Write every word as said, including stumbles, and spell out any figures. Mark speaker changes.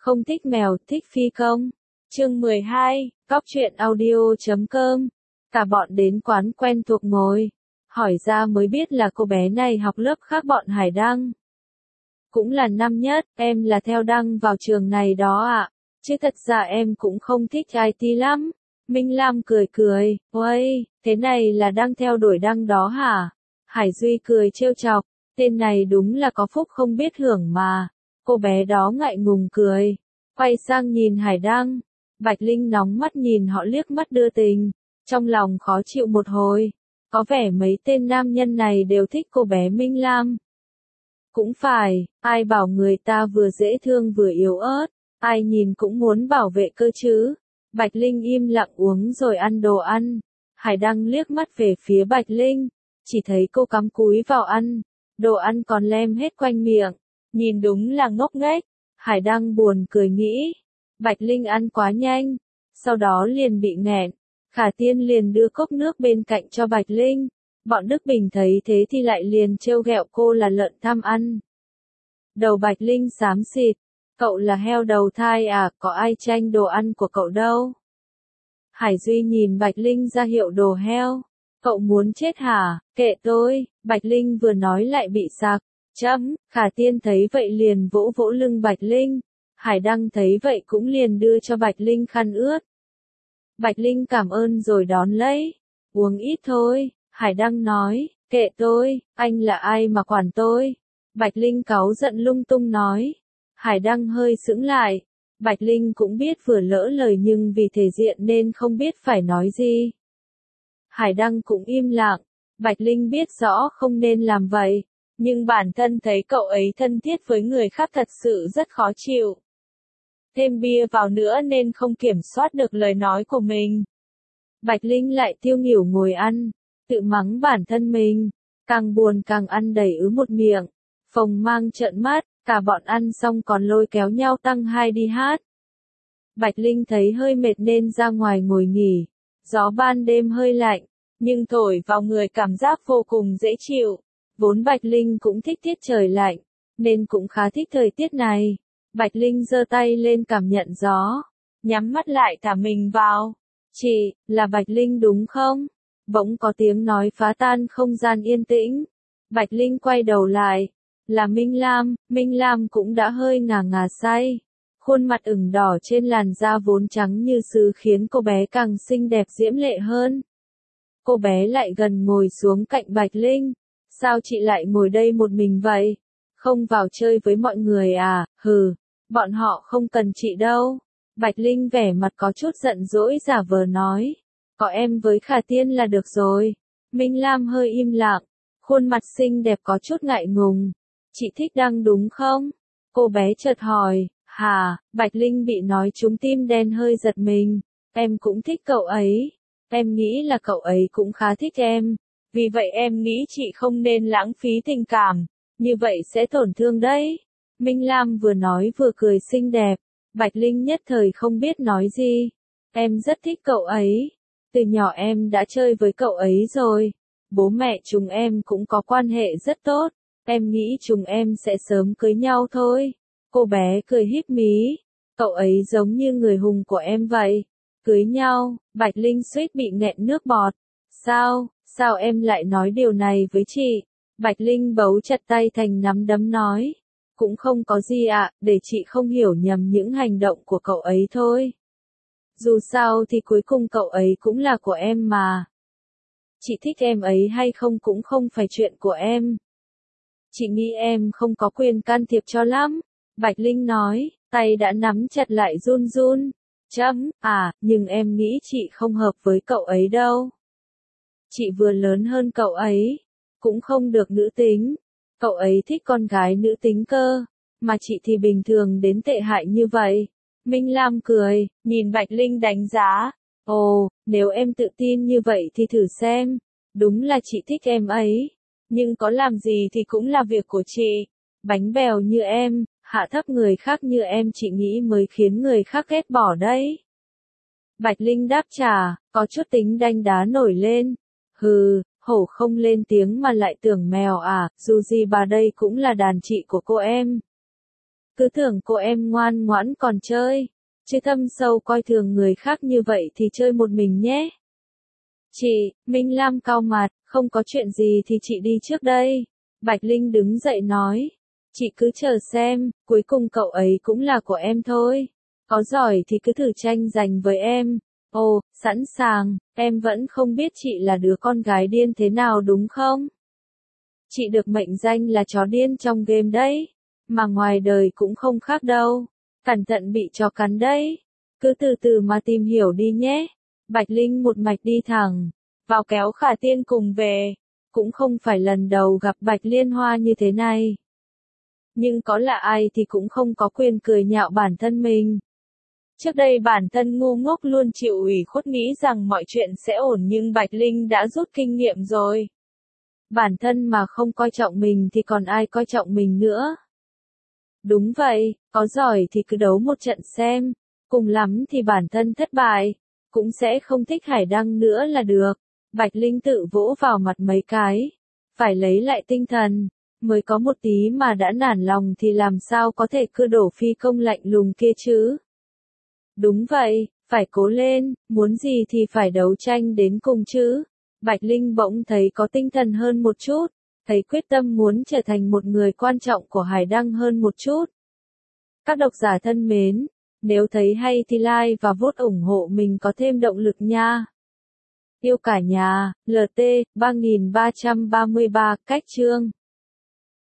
Speaker 1: Không thích mèo, thích phi công. Chương mười hai, Cóc truyện audio chấm com. Cả bọn đến quán quen thuộc ngồi. Hỏi ra mới biết là cô bé này học lớp khác bọn Hải Đăng. Cũng là năm nhất, em là theo Đăng vào trường này đó ạ. À. Chứ thật ra em cũng không thích i tê lắm. Minh Lam cười cười, uây, thế này là đang theo đuổi Đăng đó hả? Hải Duy cười trêu chọc, tên này đúng là có phúc không biết hưởng mà. Cô bé đó ngại ngùng cười, quay sang nhìn Hải Đăng. Bạch Linh nóng mắt nhìn họ liếc mắt đưa tình, trong lòng khó chịu một hồi. Có vẻ mấy tên nam nhân này đều thích cô bé Minh Lam. Cũng phải, ai bảo người ta vừa dễ thương vừa yếu ớt, ai nhìn cũng muốn bảo vệ cơ chứ. Bạch Linh im lặng uống rồi ăn đồ ăn. Hải Đăng liếc mắt về phía Bạch Linh, chỉ thấy cô cắm cúi vào ăn, đồ ăn còn lem hết quanh miệng, nhìn đúng là ngốc nghếch. Hải Đăng buồn cười nghĩ, Bạch Linh ăn quá nhanh, sau đó liền bị nghẹn. Khả Tiên liền đưa cốc nước bên cạnh cho Bạch Linh. Bọn Đức Bình thấy thế thì lại liền trêu ghẹo cô là lợn tham ăn. Đầu Bạch Linh xám xịt, cậu là heo đầu thai à, có ai tranh đồ ăn của cậu đâu. Hải Duy nhìn Bạch Linh ra hiệu đồ heo, cậu muốn chết hả, kệ tôi. Bạch Linh vừa nói lại bị sặc, chấm. Khả Tiên thấy vậy liền vỗ vỗ lưng Bạch Linh. Hải Đăng thấy vậy cũng liền đưa cho Bạch Linh khăn ướt. Bạch Linh cảm ơn rồi đón lấy, uống ít thôi. Hải Đăng nói, kệ tôi, anh là ai mà quản tôi. Bạch Linh cáu giận lung tung nói. Hải Đăng hơi sững lại. Bạch Linh cũng biết vừa lỡ lời nhưng vì thể diện nên không biết phải nói gì. Hải Đăng cũng im lặng. Bạch Linh biết rõ không nên làm vậy, nhưng bản thân thấy cậu ấy thân thiết với người khác thật sự rất khó chịu. Thêm bia vào nữa nên không kiểm soát được lời nói của mình. Bạch Linh lại tiêu nghỉu ngồi ăn, tự mắng bản thân mình, càng buồn càng ăn đầy ứ một miệng. Phồng Mang trợn mắt, cả bọn ăn xong còn lôi kéo nhau tăng hai đi hát. Bạch Linh thấy hơi mệt nên ra ngoài ngồi nghỉ. Gió ban đêm hơi lạnh, nhưng thổi vào người cảm giác vô cùng dễ chịu. Vốn Bạch Linh cũng thích tiết trời lạnh, nên cũng khá thích thời tiết này. Bạch Linh giơ tay lên cảm nhận gió, nhắm mắt lại thả mình vào. Chị, là Bạch Linh đúng không? Bỗng có tiếng nói phá tan không gian yên tĩnh. Bạch Linh quay đầu lại, là Minh Lam. Minh Lam cũng đã hơi ngà ngà say. Khuôn mặt ửng đỏ trên làn da vốn trắng như sứ khiến cô bé càng xinh đẹp diễm lệ hơn. Cô bé lại gần ngồi xuống cạnh Bạch Linh. Sao chị lại ngồi đây một mình vậy? Không vào chơi với mọi người à? Hừ, bọn họ không cần chị đâu. Bạch Linh vẻ mặt có chút giận dỗi giả vờ nói. Có em với Khả Tiên là được rồi. Minh Lam hơi im lặng, khuôn mặt xinh đẹp có chút ngại ngùng. Chị thích Đăng đúng không? Cô bé chợt hỏi. Hà, Bạch Linh bị nói trúng tim đen hơi giật mình. Em cũng thích cậu ấy. Em nghĩ là cậu ấy cũng khá thích em. Vì vậy em nghĩ chị không nên lãng phí tình cảm. Như vậy sẽ tổn thương đấy. Minh Lam vừa nói vừa cười xinh đẹp. Bạch Linh nhất thời không biết nói gì. Em rất thích cậu ấy. Từ nhỏ em đã chơi với cậu ấy rồi. Bố mẹ chúng em cũng có quan hệ rất tốt. Em nghĩ chúng em sẽ sớm cưới nhau thôi. Cô bé cười híp mí. Cậu ấy giống như người hùng của em vậy. Cưới nhau, Bạch Linh suýt bị nghẹn nước bọt. Sao, sao em lại nói điều này với chị? Bạch Linh bấu chặt tay thành nắm đấm nói. Cũng không có gì ạ, để chị không hiểu nhầm những hành động của cậu ấy thôi. Dù sao thì cuối cùng cậu ấy cũng là của em mà. Chị thích em ấy hay không cũng không phải chuyện của em. Chị nghĩ em không có quyền can thiệp cho lắm. Bạch Linh nói, tay đã nắm chặt lại run run. Chấm, à, nhưng em nghĩ chị không hợp với cậu ấy đâu. Chị vừa lớn hơn cậu ấy, cũng không được nữ tính. Cậu ấy thích con gái nữ tính cơ, mà chị thì bình thường đến tệ hại như vậy. Minh Lam cười, nhìn Bạch Linh đánh giá. Ồ, nếu em tự tin như vậy thì thử xem. Đúng là chị thích em ấy. Nhưng có làm gì thì cũng là việc của chị. Bánh bèo như em, hạ thấp người khác như em chị nghĩ mới khiến người khác ghét bỏ đấy. Bạch Linh đáp trả, có chút tính đanh đá nổi lên. Hừ, hổ không lên tiếng mà lại tưởng mèo à, dù gì bà đây cũng là đàn chị của cô em. cứ tưởng cô em ngoan ngoãn còn chơi, chứ thâm sâu coi thường người khác như vậy thì chơi một mình nhé. Chị, Minh Lam cau mặt, không có chuyện gì thì chị đi trước đây. Bạch Linh đứng dậy nói, chị cứ chờ xem, cuối cùng cậu ấy cũng là của em thôi. Có giỏi thì cứ thử tranh giành với em. Ồ, sẵn sàng, em vẫn không biết chị là đứa con gái điên thế nào đúng không? Chị được mệnh danh là chó điên trong game đấy, mà ngoài đời cũng không khác đâu. Cẩn thận bị chó cắn đấy. Cứ từ từ mà tìm hiểu đi nhé. Bạch Linh một mạch đi thẳng vào kéo Khả Tiên cùng về. Cũng không phải lần đầu gặp Bạch Liên Hoa như thế này. Nhưng có là ai thì cũng không có quyền cười nhạo bản thân mình. Trước đây bản thân ngu ngốc luôn chịu ủy khuất nghĩ rằng mọi chuyện sẽ ổn, nhưng Bạch Linh đã rút kinh nghiệm rồi. Bản thân mà không coi trọng mình thì còn ai coi trọng mình nữa. Đúng vậy, có giỏi thì cứ đấu một trận xem, cùng lắm thì bản thân thất bại, cũng sẽ không thích Hải Đăng nữa là được. Bạch Linh tự vỗ vào mặt mấy cái, phải lấy lại tinh thần, mới có một tí mà đã nản lòng thì làm sao có thể cưa đổ phi công lạnh lùng kia chứ. Đúng vậy, phải cố lên, muốn gì thì phải đấu tranh đến cùng chứ. Bạch Linh bỗng thấy có tinh thần hơn một chút, thấy quyết tâm muốn trở thành một người quan trọng của Hải Đăng hơn một chút. Các độc giả thân mến, nếu thấy hay thì like và vote ủng hộ mình có thêm động lực nha. Yêu cả nhà, L T ba nghìn ba trăm ba mươi ba, cách chương.